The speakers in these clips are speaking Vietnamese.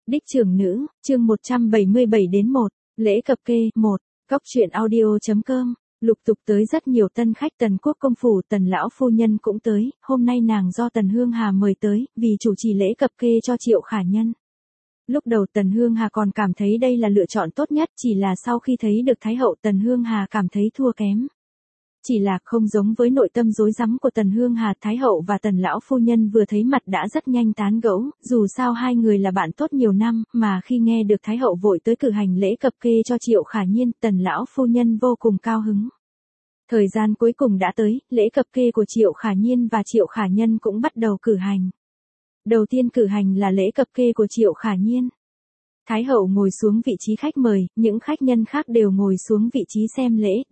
Đích trưởng nữ, chương 177 đến 1, lễ cập kê, 1, góc truyện audio.com, lục tục tới rất nhiều tân khách Tần Quốc công phủ, Tần lão phu nhân cũng tới, hôm nay nàng do Tần Hương Hà mời tới, vì chủ trì lễ cập kê cho Triệu Khả Nhân. Lúc đầu Tần Hương Hà còn cảm thấy đây là lựa chọn tốt nhất, chỉ là sau khi thấy được Thái hậu Tần Hương Hà cảm thấy thua kém. Chỉ là không giống với nội tâm rối rắm của Tần Hương Hà, Thái hậu và Tần lão phu nhân vừa thấy mặt đã rất nhanh tán gẫu, dù sao hai người là bạn tốt nhiều năm, mà khi nghe được Thái hậu vội tới cử hành lễ cập kê cho Triệu Khả Nhiên, Tần lão phu nhân vô cùng cao hứng. Thời gian cuối cùng đã tới, lễ cập kê của Triệu Khả Nhiên và Triệu Khả Nhân cũng bắt đầu cử hành. Đầu tiên cử hành là lễ cập kê của Triệu Khả Nhiên. Thái hậu ngồi xuống vị trí khách mời, những khách nhân khác đều ngồi xuống vị trí xem lễ, D.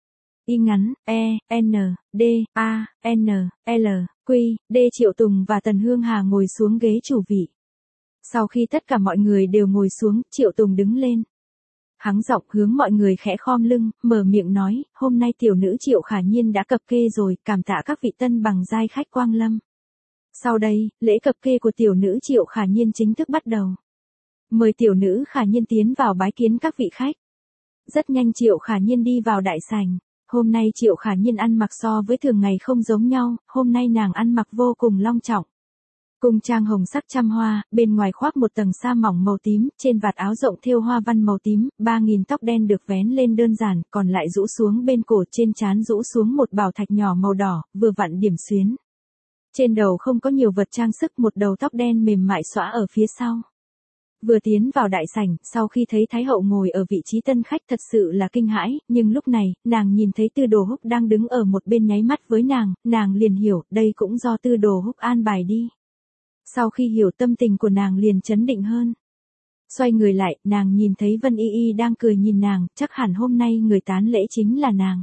Y ngắn, E, N, D, A, N, L, Q, D. Triệu Tùng và Tần Hương Hà ngồi xuống ghế chủ vị. Sau khi tất cả mọi người đều ngồi xuống, Triệu Tùng đứng lên. Hắng giọng hướng mọi người khẽ khom lưng, mở miệng nói, hôm nay tiểu nữ Triệu Khả Nhiên đã cập kê rồi, cảm tạ các vị tân bằng giai khách quang lâm. Sau đây, lễ cập kê của tiểu nữ Triệu Khả Nhiên chính thức bắt đầu. Mời tiểu nữ Khả Nhiên tiến vào bái kiến các vị khách. Rất nhanh Triệu Khả Nhiên đi vào đại sảnh. Hôm nay Triệu Khả Nhiên ăn mặc so với thường ngày không giống nhau, hôm nay nàng ăn mặc vô cùng long trọng. Cung trang hồng sắc trăm hoa, bên ngoài khoác một tầng sa mỏng màu tím, trên vạt áo rộng thêu hoa văn màu tím, 3.000 tóc đen được vén lên đơn giản, còn lại rũ xuống bên cổ, trên trán rũ xuống một bảo thạch nhỏ màu đỏ, vừa vặn điểm xuyến. Trên đầu không có nhiều vật trang sức, một đầu tóc đen mềm mại xõa ở phía sau. Vừa tiến vào đại sảnh, sau khi thấy Thái hậu ngồi ở vị trí tân khách thật sự là kinh hãi, nhưng lúc này, nàng nhìn thấy Tư Đồ Húc đang đứng ở một bên nháy mắt với nàng liền hiểu, đây cũng do Tư Đồ Húc an bài đi. Sau khi hiểu tâm tình của nàng liền chấn định hơn. Xoay người lại, nàng nhìn thấy Vân Y Y đang cười nhìn nàng, chắc hẳn hôm nay người tán lễ chính là nàng.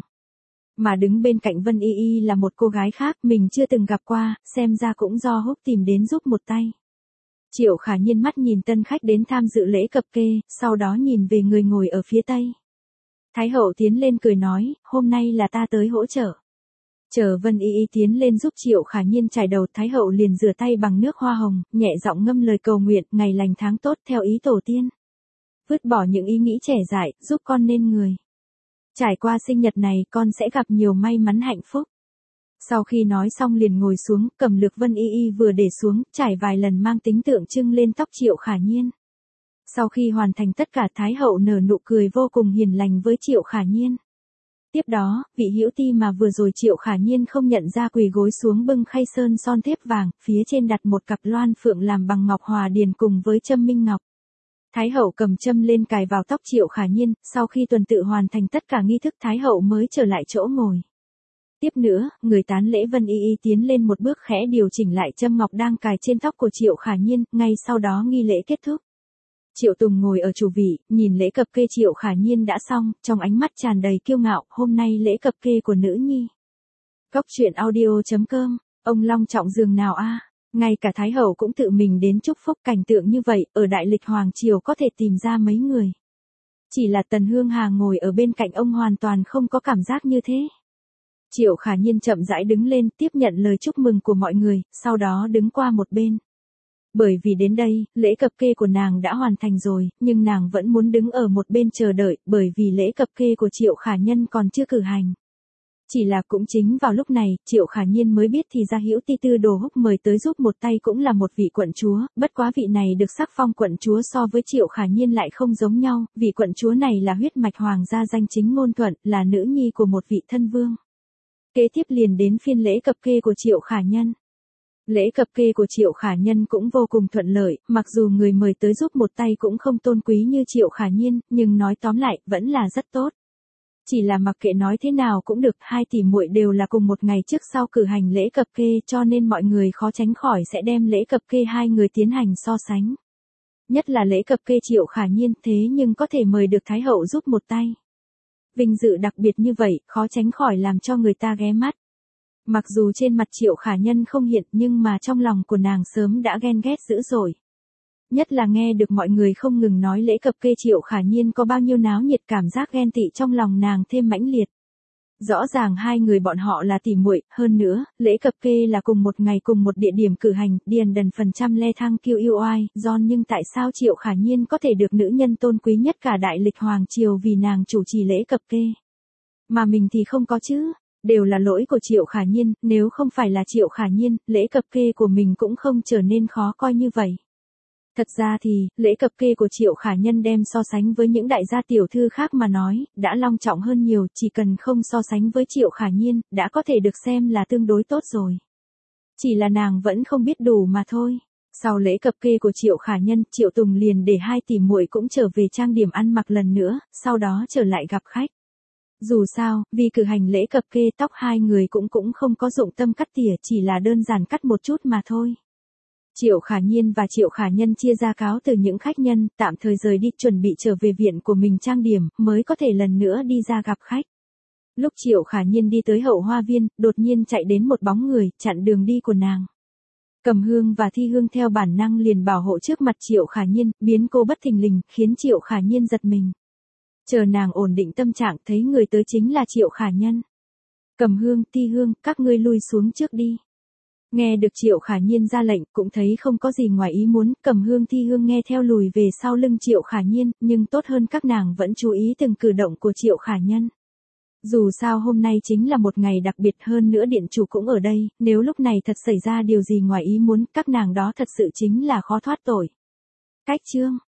Mà đứng bên cạnh Vân Y Y là một cô gái khác, mình chưa từng gặp qua, xem ra cũng do Húc tìm đến giúp một tay. Triệu Khả Nhiên mắt nhìn tân khách đến tham dự lễ cập kê, sau đó nhìn về người ngồi ở phía tây. Thái hậu tiến lên cười nói, hôm nay là ta tới hỗ trợ. Chờ Vân Y Y tiến lên giúp Triệu Khả Nhiên chải đầu, Thái hậu liền rửa tay bằng nước hoa hồng, nhẹ giọng ngâm lời cầu nguyện, ngày lành tháng tốt theo ý tổ tiên. Vứt bỏ những ý nghĩ trẻ dại, giúp con nên người. Trải qua sinh nhật này con sẽ gặp nhiều may mắn hạnh phúc. Sau khi nói xong liền ngồi xuống, cầm lược Vân Y Y vừa để xuống, trải vài lần mang tính tượng trưng lên tóc Triệu Khả Nhiên. Sau khi hoàn thành tất cả, Thái hậu nở nụ cười vô cùng hiền lành với Triệu Khả Nhiên. Tiếp đó, vị hữu ti mà vừa rồi Triệu Khả Nhiên không nhận ra quỳ gối xuống bưng khay sơn son thép vàng, phía trên đặt một cặp loan phượng làm bằng ngọc hòa điền cùng với châm minh ngọc. Thái hậu cầm châm lên cài vào tóc Triệu Khả Nhiên, sau khi tuần tự hoàn thành tất cả nghi thức, Thái hậu mới trở lại chỗ ngồi. Tiếp nữa, người tán lễ Vân Y Y tiến lên một bước khẽ điều chỉnh lại châm ngọc đang cài trên tóc của Triệu Khả Nhiên, ngay sau đó nghi lễ kết thúc. Triệu Tùng ngồi ở chủ vị, nhìn lễ cập kê Triệu Khả Nhiên đã xong, trong ánh mắt tràn đầy kiêu ngạo, hôm nay lễ cập kê của nữ nhi. Góc truyện audio.com, ông long trọng dường nào a, ngay cả Thái hậu cũng tự mình đến chúc phúc, cảnh tượng như vậy, ở đại lịch hoàng triều có thể tìm ra mấy người. Chỉ là Tần Hương Hà ngồi ở bên cạnh ông hoàn toàn không có cảm giác như thế. Triệu Khả Nhiên chậm rãi đứng lên, tiếp nhận lời chúc mừng của mọi người, sau đó đứng qua một bên. Bởi vì đến đây, lễ cập kê của nàng đã hoàn thành rồi, nhưng nàng vẫn muốn đứng ở một bên chờ đợi, bởi vì lễ cập kê của Triệu Khả Nhân còn chưa cử hành. Chỉ là cũng chính vào lúc này, Triệu Khả Nhiên mới biết thì ra hữu ti Tư Đồ Húc mời tới giúp một tay cũng là một vị quận chúa, bất quá vị này được sắc phong quận chúa so với Triệu Khả Nhiên lại không giống nhau, vị quận chúa này là huyết mạch hoàng gia danh chính ngôn thuận, là nữ nhi của một vị thân vương. Kế tiếp liền đến phiên lễ cập kê của Triệu Khả Nhân. Lễ cập kê của Triệu Khả Nhân cũng vô cùng thuận lợi, mặc dù người mời tới giúp một tay cũng không tôn quý như Triệu Khả Nhiên, nhưng nói tóm lại, vẫn là rất tốt. Chỉ là mặc kệ nói thế nào cũng được, hai tỷ muội đều là cùng một ngày trước sau cử hành lễ cập kê, cho nên mọi người khó tránh khỏi sẽ đem lễ cập kê hai người tiến hành so sánh. Nhất là lễ cập kê Triệu Khả Nhiên, thế nhưng có thể mời được Thái hậu giúp một tay. Vinh dự đặc biệt như vậy, khó tránh khỏi làm cho người ta ghé mắt. Mặc dù trên mặt Triệu Khả Nhân không hiện, nhưng mà trong lòng của nàng sớm đã ghen ghét dữ dội. Nhất là nghe được mọi người không ngừng nói lễ cập kê Triệu Khả Nhiên có bao nhiêu náo nhiệt, cảm giác ghen tị trong lòng nàng thêm mãnh liệt. Rõ ràng hai người bọn họ là tỉ muội, hơn nữa, lễ cập kê là cùng một ngày cùng một địa điểm cử hành, điền đần phần trăm le thăng kiêu yêu oai, John nhưng tại sao Triệu Khả Nhiên có thể được nữ nhân tôn quý nhất cả đại lịch hoàng triều vì nàng chủ trì lễ cập kê. Mà mình thì không có chứ, đều là lỗi của Triệu Khả Nhiên, nếu không phải là Triệu Khả Nhiên, lễ cập kê của mình cũng không trở nên khó coi như vậy. Thật ra thì, lễ cập kê của Triệu Khả Nhân đem so sánh với những đại gia tiểu thư khác mà nói, đã long trọng hơn nhiều, chỉ cần không so sánh với Triệu Khả Nhiên, đã có thể được xem là tương đối tốt rồi. Chỉ là nàng vẫn không biết đủ mà thôi. Sau lễ cập kê của Triệu Khả Nhân, Triệu Tùng liền để hai tỷ muội cũng trở về trang điểm ăn mặc lần nữa, sau đó trở lại gặp khách. Dù sao, vì cử hành lễ cập kê tóc hai người cũng không có dụng tâm cắt tỉa, chỉ là đơn giản cắt một chút mà thôi. Triệu Khả Nhiên và Triệu Khả Nhân chia ra cáo từ những khách nhân, tạm thời rời đi chuẩn bị trở về viện của mình trang điểm, mới có thể lần nữa đi ra gặp khách. Lúc Triệu Khả Nhiên đi tới hậu hoa viên, đột nhiên chạy đến một bóng người, chặn đường đi của nàng. Cầm Hương và Thi Hương theo bản năng liền bảo hộ trước mặt Triệu Khả Nhiên, biến cô bất thình lình, khiến Triệu Khả Nhiên giật mình. Chờ nàng ổn định tâm trạng thấy người tới chính là Triệu Khả Nhân. Cầm Hương, Thi Hương, các ngươi lui xuống trước đi. Nghe được Triệu Khả Nhiên ra lệnh, cũng thấy không có gì ngoài ý muốn, Cầm Hương Thi Hương nghe theo lùi về sau lưng Triệu Khả Nhiên, nhưng tốt hơn các nàng vẫn chú ý từng cử động của Triệu Khả Nhân. Dù sao hôm nay chính là một ngày đặc biệt, hơn nữa điện chủ cũng ở đây, nếu lúc này thật xảy ra điều gì ngoài ý muốn, các nàng đó thật sự chính là khó thoát tội. Cách chương